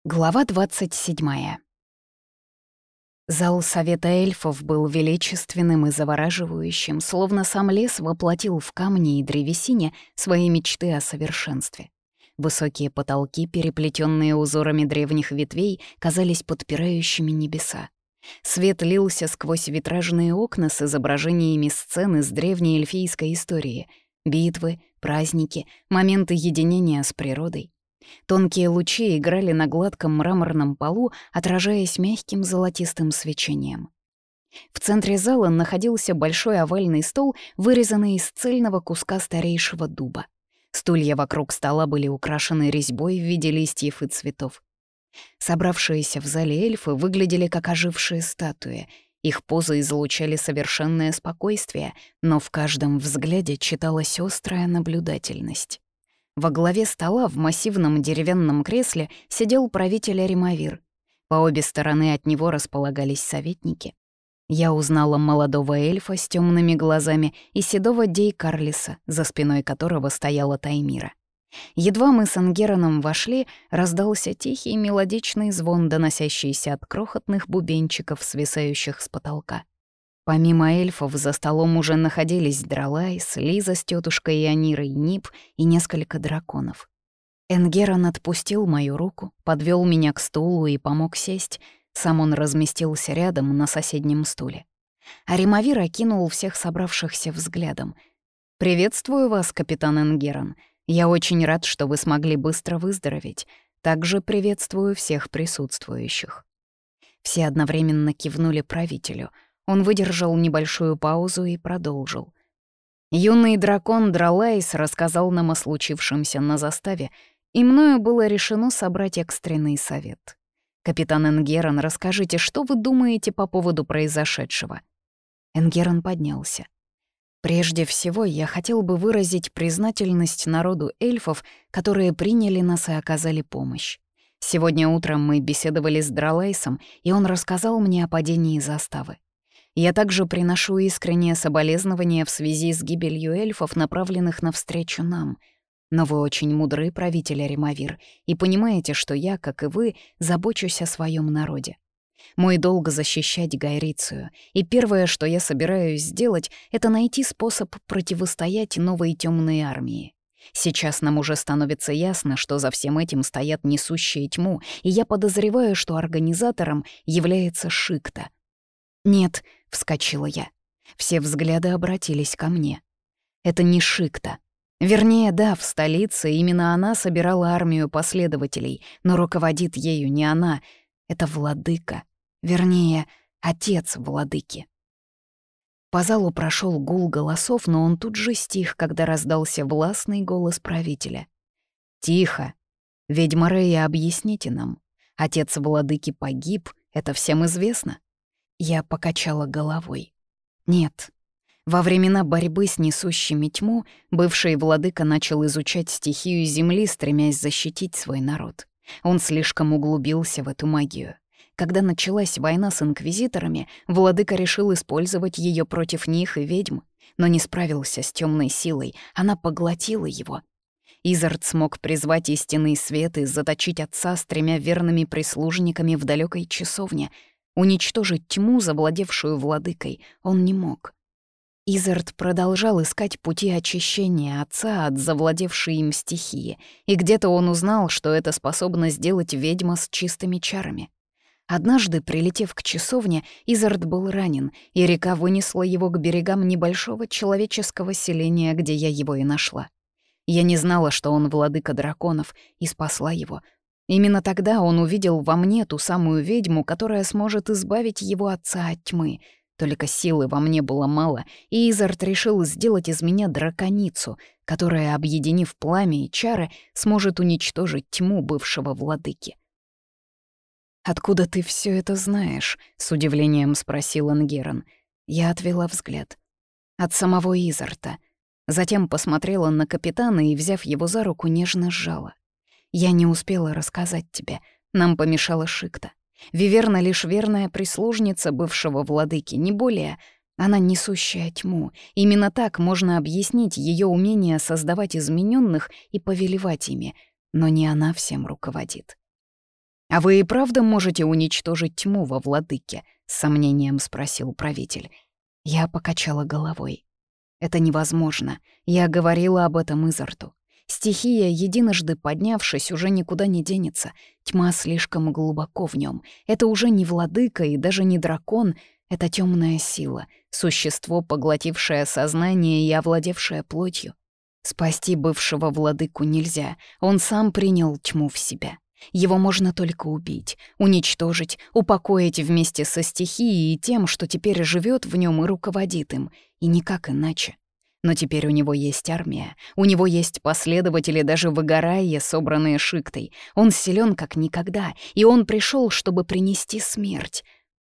Глава 27. Зал Совета эльфов был величественным и завораживающим, словно сам лес воплотил в камне и древесине свои мечты о совершенстве. Высокие потолки, переплетенные узорами древних ветвей, казались подпирающими небеса. Свет лился сквозь витражные окна с изображениями сцен из древней эльфийской истории — битвы, праздники, моменты единения с природой. Тонкие лучи играли на гладком мраморном полу, отражаясь мягким золотистым свечением. В центре зала находился большой овальный стол, вырезанный из цельного куска старейшего дуба. Стулья вокруг стола были украшены резьбой в виде листьев и цветов. Собравшиеся в зале эльфы выглядели как ожившие статуи. Их позы излучали совершенное спокойствие, но в каждом взгляде читалась острая наблюдательность. Во главе стола в массивном деревянном кресле сидел правитель Аримавир. По обе стороны от него располагались советники. Я узнала молодого эльфа с темными глазами и седого Дей Карлиса, за спиной которого стояла Таймира. Едва мы с Ангероном вошли, раздался тихий мелодичный звон, доносящийся от крохотных бубенчиков, свисающих с потолка. Помимо эльфов за столом уже находились Дралайс, Лиза с тетушкой Ионирой, Нип и несколько драконов. Энгерон отпустил мою руку, подвел меня к стулу и помог сесть. Сам он разместился рядом на соседнем стуле. Аримавир окинул всех собравшихся взглядом. «Приветствую вас, капитан Энгерон. Я очень рад, что вы смогли быстро выздороветь. Также приветствую всех присутствующих». Все одновременно кивнули правителю — он выдержал небольшую паузу и продолжил. Юный дракон Дралайс рассказал нам о случившемся на заставе, и мною было решено собрать экстренный совет. Капитан Энгерон, расскажите, что вы думаете по поводу произошедшего? Энгерон поднялся. Прежде всего, я хотел бы выразить признательность народу эльфов, которые приняли нас и оказали помощь. Сегодня утром мы беседовали с Дралайсом, и он рассказал мне о падении заставы. Я также приношу искреннее соболезнование в связи с гибелью эльфов, направленных навстречу нам. Но вы очень мудрый правитель Аримавир, и понимаете, что я, как и вы, забочусь о своем народе. Мой долг — защищать Гайрицию, и первое, что я собираюсь сделать, это найти способ противостоять новой темной армии. Сейчас нам уже становится ясно, что за всем этим стоят несущие тьму, и я подозреваю, что организатором является Шикта. «Нет», — вскочила я. Все взгляды обратились ко мне. «Это не Шикта. Вернее, да, в столице именно она собирала армию последователей, но руководит ею не она. Это владыка. Вернее, отец владыки». По залу прошел гул голосов, но он тут же стих, когда раздался властный голос правителя. «Тихо! Ведьма Рея, объясните нам. Отец владыки погиб, это всем известно». Я покачала головой. Нет. Во времена борьбы с несущими тьму бывший владыка начал изучать стихию земли, стремясь защитить свой народ. Он слишком углубился в эту магию. Когда началась война с инквизиторами, владыка решил использовать ее против них и ведьм, но не справился с темной силой, она поглотила его. Изард смог призвать истинный свет и заточить отца с 3 верными прислужниками в далекой часовне. Уничтожить тьму, завладевшую владыкой, он не мог. Изард продолжал искать пути очищения отца от завладевшей им стихии, и где-то он узнал, что это способно сделать ведьма с чистыми чарами. Однажды, прилетев к часовне, Изард был ранен, и река вынесла его к берегам небольшого человеческого селения, где я его и нашла. Я не знала, что он владыка драконов, и спасла его. Именно тогда он увидел во мне ту самую ведьму, которая сможет избавить его отца от тьмы. Только силы во мне было мало, и Изард решил сделать из меня драконицу, которая, объединив пламя и чары, сможет уничтожить тьму бывшего владыки. «Откуда ты все это знаешь?» — с удивлением спросил Энгерон. Я отвела взгляд. От самого Изарда. Затем посмотрела на капитана и, взяв его за руку, нежно сжала. «Я не успела рассказать тебе. Нам помешала Шикта. Виверна — лишь верная прислужница бывшего владыки, не более. Она несущая тьму. Именно так можно объяснить ее умение создавать измененных и повелевать ими. Но не она всем руководит». «А вы и правда можете уничтожить тьму во владыке?» — с сомнением спросил правитель. Я покачала головой. «Это невозможно. Я говорила об этом Изарту. Стихия, единожды поднявшись, уже никуда не денется. Тьма слишком глубоко в нем. Это уже не владыка и даже не дракон. Это темная сила, существо, поглотившее сознание и овладевшее плотью. Спасти бывшего владыку нельзя. Он сам принял тьму в себя. Его можно только убить, уничтожить, упокоить вместе со стихией и тем, что теперь живет в нем и руководит им, и никак иначе. Но теперь у него есть армия, у него есть последователи даже в Игарайе, собранные Шиктой. Он силен как никогда, и он пришел, чтобы принести смерть.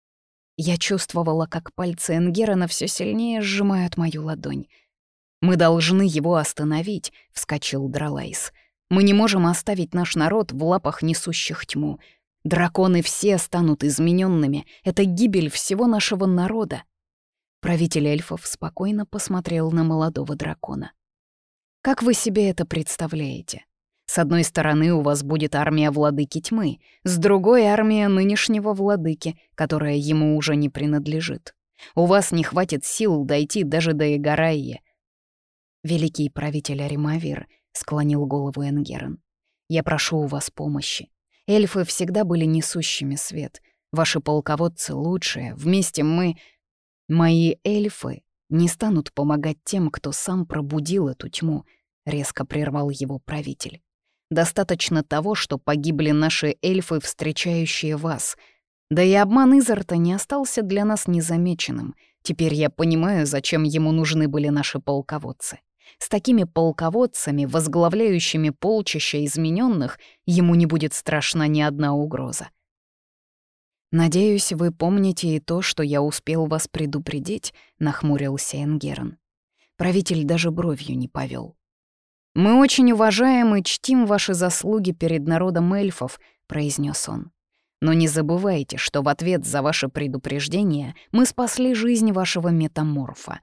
Я чувствовала, как пальцы Энгерона все сильнее сжимают мою ладонь. «Мы должны его остановить», — вскочил Дралайс. «Мы не можем оставить наш народ в лапах несущих тьму. Драконы все станут измененными. Это гибель всего нашего народа». Правитель эльфов спокойно посмотрел на молодого дракона. «Как вы себе это представляете? С одной стороны, у вас будет армия владыки тьмы, с другой — армия нынешнего владыки, которая ему уже не принадлежит. У вас не хватит сил дойти даже до Игарайи». «Великий правитель Аримавир», — склонил голову Энгерон, — «я прошу у вас помощи. Эльфы всегда были несущими свет. Ваши полководцы лучшие, вместе мы... Мои эльфы не станут помогать тем, кто сам пробудил эту тьму», — резко прервал его правитель. «Достаточно того, что погибли наши эльфы, встречающие вас. Да и обман Изарта не остался для нас незамеченным. Теперь я понимаю, зачем ему нужны были наши полководцы. С такими полководцами, возглавляющими полчища измененных, ему не будет страшна ни одна угроза. «Надеюсь, вы помните и то, что я успел вас предупредить», — нахмурился Энгерон. Правитель даже бровью не повел. «Мы очень уважаем и чтим ваши заслуги перед народом эльфов», — произнес он. «Но не забывайте, что в ответ за ваше предупреждение мы спасли жизнь вашего метаморфа».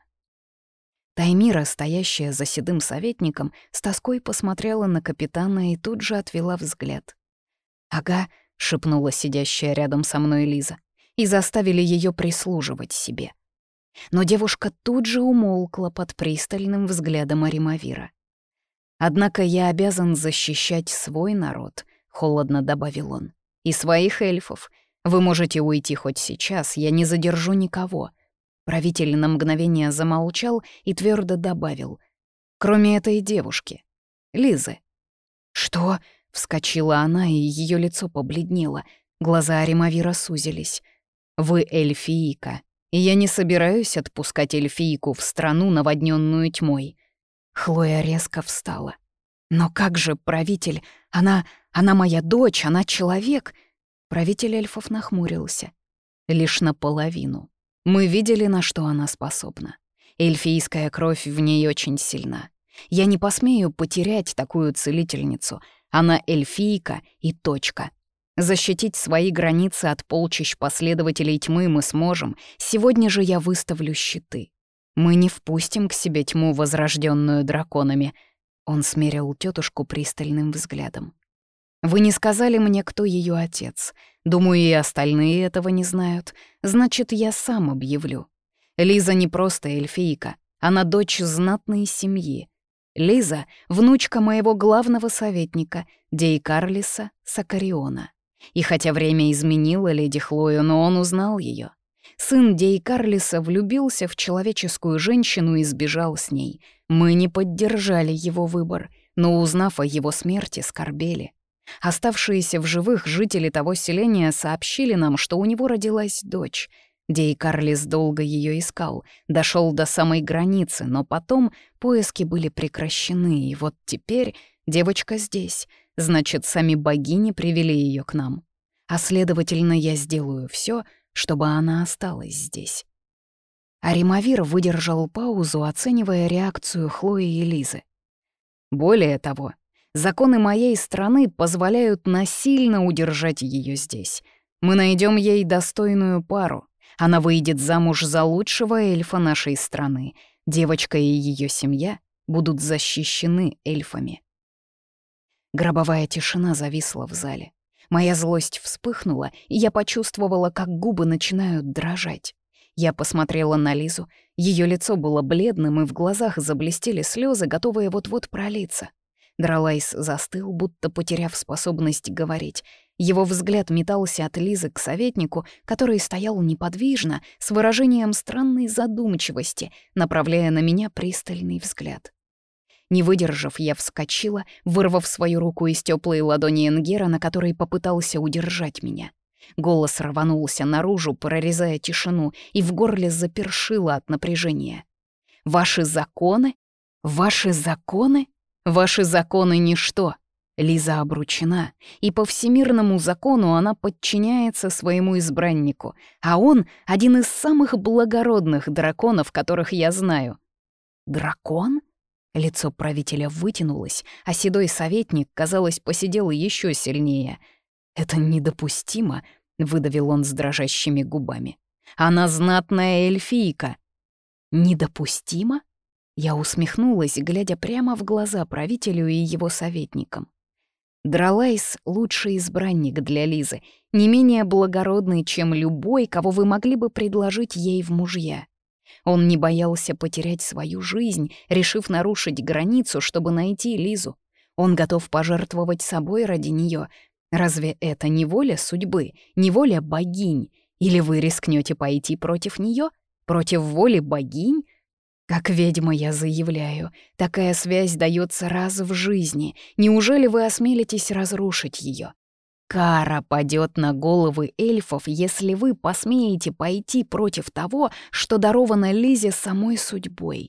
Таймира, стоящая за седым советником, с тоской посмотрела на капитана и тут же отвела взгляд. «Ага», — шепнула сидящая рядом со мной Лиза, и заставили ее прислуживать себе. Но девушка тут же умолкла под пристальным взглядом Аримавира. «Однако я обязан защищать свой народ», — холодно добавил он, — «и своих эльфов. Вы можете уйти хоть сейчас, я не задержу никого». Правитель на мгновение замолчал и твердо добавил: «Кроме этой девушки, Лизы». «Что?» — вскочила она, и ее лицо побледнело. Глаза Аримавира сузились. «Вы эльфийка, и я не собираюсь отпускать эльфийку в страну, наводненную тьмой». Хлоя резко встала. «Но как же, правитель? Она моя дочь, она человек!» Правитель эльфов нахмурился. «Лишь наполовину. Мы видели, на что она способна. Эльфийская кровь в ней очень сильна. Я не посмею потерять такую целительницу. Она эльфийка и точка. Защитить свои границы от полчищ последователей тьмы мы сможем. Сегодня же я выставлю щиты. Мы не впустим к себе тьму, возрожденную драконами». Он смерил тетушку пристальным взглядом. «Вы не сказали мне, кто ее отец. Думаю, и остальные этого не знают. Значит, я сам объявлю. Лиза не просто эльфийка, она дочь знатной семьи. Лиза — внучка моего главного советника, Дейкарлиса Сакариона. И хотя время изменило леди Хлою, но он узнал ее. Сын Дейкарлиса влюбился в человеческую женщину и сбежал с ней. Мы не поддержали его выбор, но, узнав о его смерти, скорбели. Оставшиеся в живых жители того селения сообщили нам, что у него родилась дочь. Дейкарлис долго ее искал, дошел до самой границы, но потом поиски были прекращены, и вот теперь девочка здесь. Значит, сами богини привели ее к нам. А следовательно, я сделаю все, чтобы она осталась здесь». Аримавир выдержал паузу, оценивая реакцию Хлои и Лизы. «Более того, законы моей страны позволяют насильно удержать ее здесь. Мы найдем ей достойную пару. Она выйдет замуж за лучшего эльфа нашей страны. Девочка и ее семья будут защищены эльфами». Гробовая тишина зависла в зале. Моя злость вспыхнула, и я почувствовала, как губы начинают дрожать. Я посмотрела на Лизу. Ее лицо было бледным, и в глазах заблестели слезы, готовые вот-вот пролиться. Дралайс застыл, будто потеряв способность говорить. Его взгляд метался от Лизы к советнику, который стоял неподвижно, с выражением странной задумчивости, направляя на меня пристальный взгляд. Не выдержав, я вскочила, вырвав свою руку из теплой ладони Энгера, на которой попытался удержать меня. Голос рванулся наружу, прорезая тишину, и в горле запершило от напряжения. «Ваши законы? Ваши законы? Ваши законы — ничто!» Лиза обручена, и по всемирному закону она подчиняется своему избраннику, а он — один из самых благородных драконов, которых я знаю. «Дракон?» Лицо правителя вытянулось, а седой советник, казалось, посидел еще сильнее. «Это недопустимо», — выдавил он с дрожащими губами. «Она знатная эльфийка». «Недопустимо?» Я усмехнулась, глядя прямо в глаза правителю и его советникам. Дралайс — лучший избранник для Лизы, не менее благородный, чем любой, кого вы могли бы предложить ей в мужья. Он не боялся потерять свою жизнь, решив нарушить границу, чтобы найти Лизу. Он готов пожертвовать собой ради нее. Разве это не воля судьбы, не воля богинь? Или вы рискнете пойти против нее, против воли богинь? Как ведьма я заявляю, такая связь дается раз в жизни. Неужели вы осмелитесь разрушить ее? Кара падет на головы эльфов, если вы посмеете пойти против того, что даровано Лизе самой судьбой.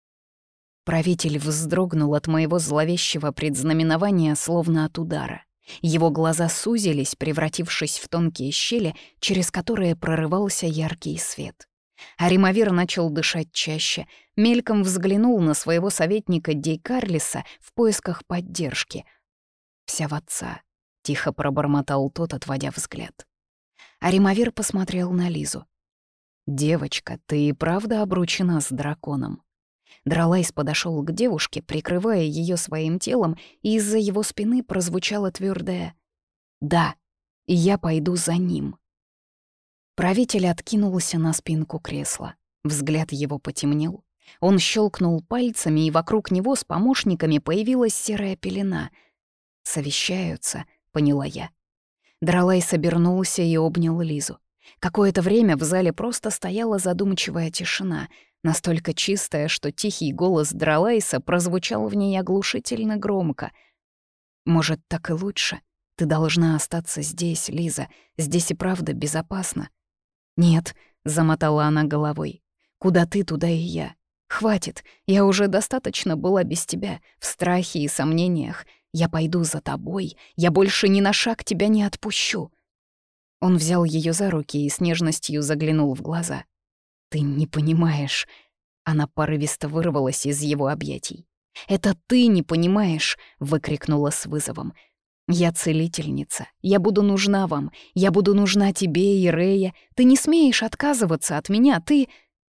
Правитель вздрогнул от моего зловещего предзнаменования, словно от удара. Его глаза сузились, превратившись в тонкие щели, через которые прорывался яркий свет. Аримавир начал дышать чаще, мельком взглянул на своего советника Дейкарлиса в поисках поддержки. «Вся в отца», — тихо пробормотал тот, отводя взгляд. Аримавир посмотрел на Лизу. «Девочка, ты и правда обручена с драконом?» Дралайс подошел к девушке, прикрывая ее своим телом, и из-за его спины прозвучало твердое «Да, и я пойду за ним». Правитель откинулся на спинку кресла. Взгляд его потемнел. Он щелкнул пальцами, и вокруг него с помощниками появилась серая пелена. «Совещаются», — поняла я. Дралайс обернулся и обнял Лизу. Какое-то время в зале просто стояла задумчивая тишина, настолько чистая, что тихий голос Дралайса прозвучал в ней оглушительно громко. «Может, так и лучше? Ты должна остаться здесь, Лиза. Здесь и правда безопасно». «Нет», — замотала она головой. «Куда ты, туда и я. Хватит, я уже достаточно была без тебя, в страхе и сомнениях. Я пойду за тобой, я больше ни на шаг тебя не отпущу». Он взял ее за руки и с нежностью заглянул в глаза. «Ты не понимаешь». Она порывисто вырвалась из его объятий. «Это ты не понимаешь», — выкрикнула с вызовом. «Я целительница, я буду нужна вам, я буду нужна тебе и Рея. Ты не смеешь отказываться от меня, ты...»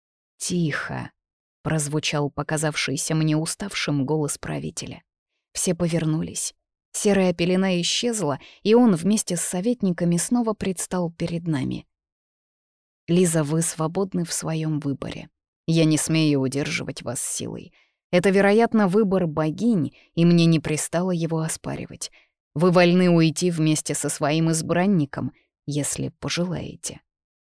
«Тихо», — прозвучал показавшийся мне уставшим голос правителя. Все повернулись. Серая пелена исчезла, и он вместе с советниками снова предстал перед нами. «Лиза, вы свободны в своем выборе. Я не смею удерживать вас силой. Это, вероятно, выбор богинь, и мне не пристало его оспаривать. Вы вольны уйти вместе со своим избранником, если пожелаете».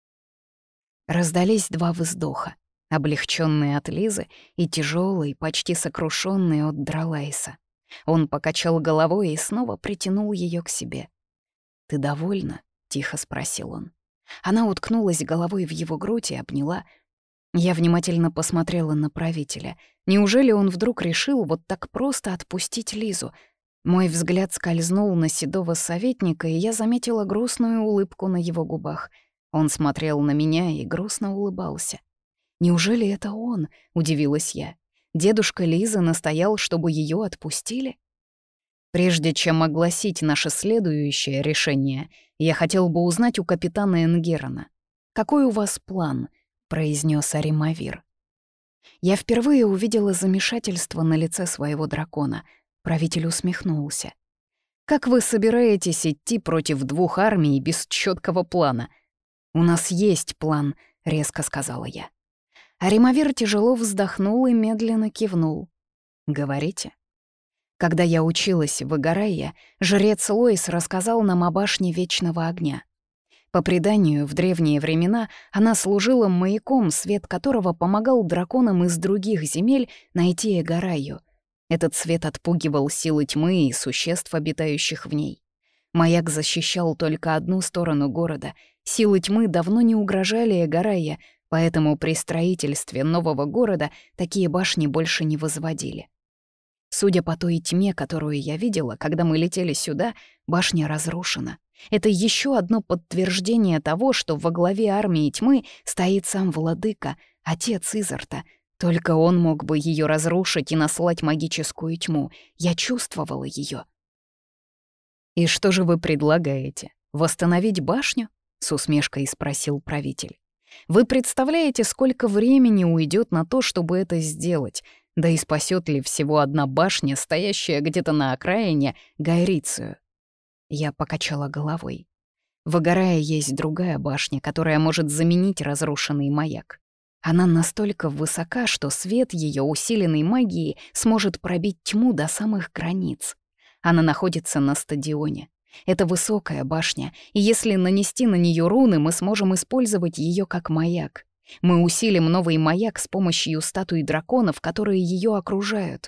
Раздались два вздоха, облегченные от Лизы и тяжелый, почти сокрушенный от Дралайса. Он покачал головой и снова притянул ее к себе. «Ты довольна?» — тихо спросил он. Она уткнулась головой в его грудь и обняла. Я внимательно посмотрела на правителя. Неужели он вдруг решил вот так просто отпустить Лизу? Мой взгляд скользнул на седого советника, и я заметила грустную улыбку на его губах. Он смотрел на меня и грустно улыбался. «Неужели это он?» — удивилась я. «Дедушка Лизы настоял, чтобы ее отпустили?» «Прежде чем огласить наше следующее решение, я хотел бы узнать у капитана Энгерона. Какой у вас план?» — произнес Аримавир. Я впервые увидела замешательство на лице своего дракона. Правитель усмехнулся. Как вы собираетесь идти против двух армий без четкого плана? У нас есть план, резко сказала я. Аримавир тяжело вздохнул и медленно кивнул. Говорите. Когда я училась в Игарайе, жрец Лоис рассказал нам о башне Вечного Огня. По преданию, в древние времена она служила маяком, свет которого помогал драконам из других земель найти Игарайю. Этот свет отпугивал силы тьмы и существ, обитающих в ней. Маяк защищал только одну сторону города. Силы тьмы давно не угрожали Игарайе, поэтому при строительстве нового города такие башни больше не возводили. Судя по той тьме, которую я видела, когда мы летели сюда, башня разрушена. Это еще одно подтверждение того, что во главе армии тьмы стоит сам владыка, отец Изарта. Только он мог бы ее разрушить и наслать магическую тьму. Я чувствовала ее. «И что же вы предлагаете? Восстановить башню?» — с усмешкой спросил правитель. «Вы представляете, сколько времени уйдет на то, чтобы это сделать? Да и спасет ли всего одна башня, стоящая где-то на окраине, Гайрицию?» Я покачала головой. В Игарае есть другая башня, которая может заменить разрушенный маяк. Она настолько высока, что свет ее, усиленный магией, сможет пробить тьму до самых границ. Она находится на стадионе. Это высокая башня, и если нанести на нее руны, мы сможем использовать ее как маяк. Мы усилим новый маяк с помощью статуй драконов, которые ее окружают.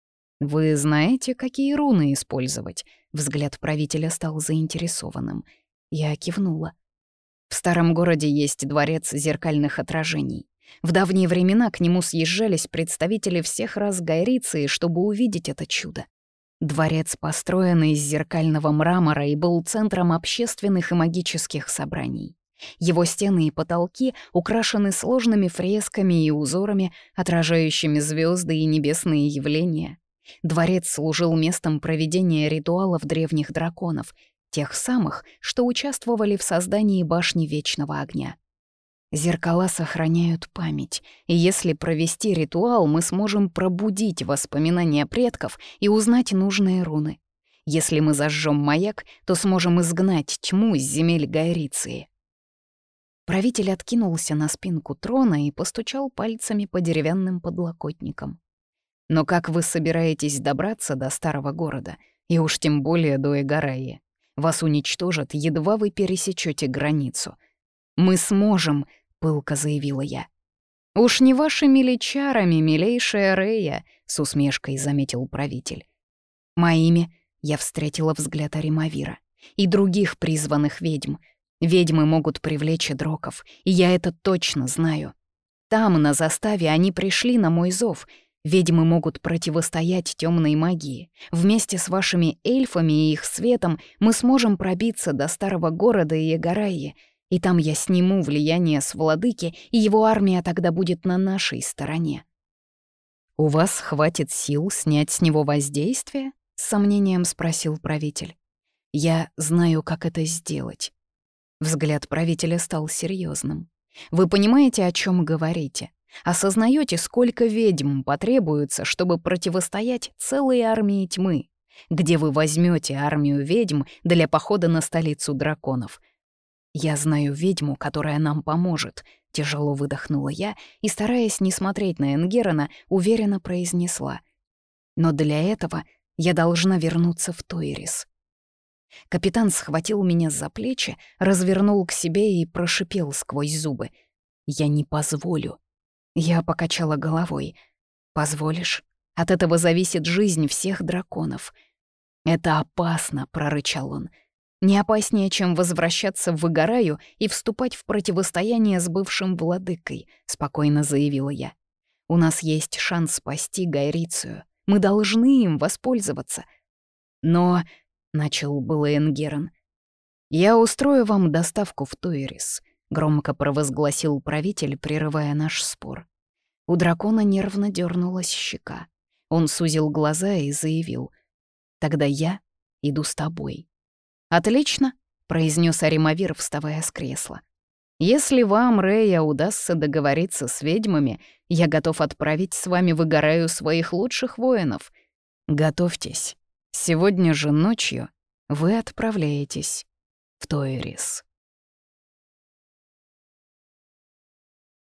«Вы знаете, какие руны использовать?» Взгляд правителя стал заинтересованным. Я кивнула. В старом городе есть дворец зеркальных отражений. В давние времена к нему съезжались представители всех рас Гайриции, чтобы увидеть это чудо. Дворец построен из зеркального мрамора и был центром общественных и магических собраний. Его стены и потолки украшены сложными фресками и узорами, отражающими звезды и небесные явления. Дворец служил местом проведения ритуалов древних драконов, тех самых, что участвовали в создании башни Вечного Огня. Зеркала сохраняют память, и если провести ритуал, мы сможем пробудить воспоминания предков и узнать нужные руны. Если мы зажжем маяк, то сможем изгнать тьму с земель Гайриции. Правитель откинулся на спинку трона и постучал пальцами по деревянным подлокотникам. «Но как вы собираетесь добраться до старого города, и уж тем более до Игараи? Вас уничтожат, едва вы пересечете границу. Мы сможем», — пылко заявила я. «Уж не вашими ли чарами, милейшая Рея», — с усмешкой заметил правитель. «Моими», — я встретила взгляд Аримавира, «и других призванных ведьм. Ведьмы могут привлечь дроков, и я это точно знаю. Там, на заставе, они пришли на мой зов. Ведьмы могут противостоять темной магии. Вместе с вашими эльфами и их светом мы сможем пробиться до старого города и Игараи, и там я сниму влияние с владыки, и его армия тогда будет на нашей стороне». «У вас хватит сил снять с него воздействие?» — с сомнением спросил правитель. «Я знаю, как это сделать». Взгляд правителя стал серьезным. «Вы понимаете, о чем говорите? Осознаете, сколько ведьм потребуется, чтобы противостоять целой армии тьмы? Где вы возьмете армию ведьм для похода на столицу драконов?» «Я знаю ведьму, которая нам поможет», — тяжело выдохнула я и, стараясь не смотреть на Энгерона, уверенно произнесла. «Но для этого я должна вернуться в Тойрис». Капитан схватил меня за плечи, развернул к себе и прошипел сквозь зубы. «Я не позволю». Я покачала головой. «Позволишь? От этого зависит жизнь всех драконов». «Это опасно», — прорычал он. «Не опаснее, чем возвращаться в Игараю и вступать в противостояние с бывшим владыкой», — спокойно заявила я. «У нас есть шанс спасти Гайрицию. Мы должны им воспользоваться». «Но...» — начал было Энгерон. «Я устрою вам доставку в Тойрис», — громко провозгласил правитель, прерывая наш спор. У дракона нервно дернулась щека. Он сузил глаза и заявил: «Тогда я иду с тобой». «Отлично», — произнес Аримавир, вставая с кресла. «Если вам, Рея, удастся договориться с ведьмами, я готов отправить с вами в Игараю своих лучших воинов. Готовьтесь. Сегодня же ночью вы отправляетесь в Тойрис.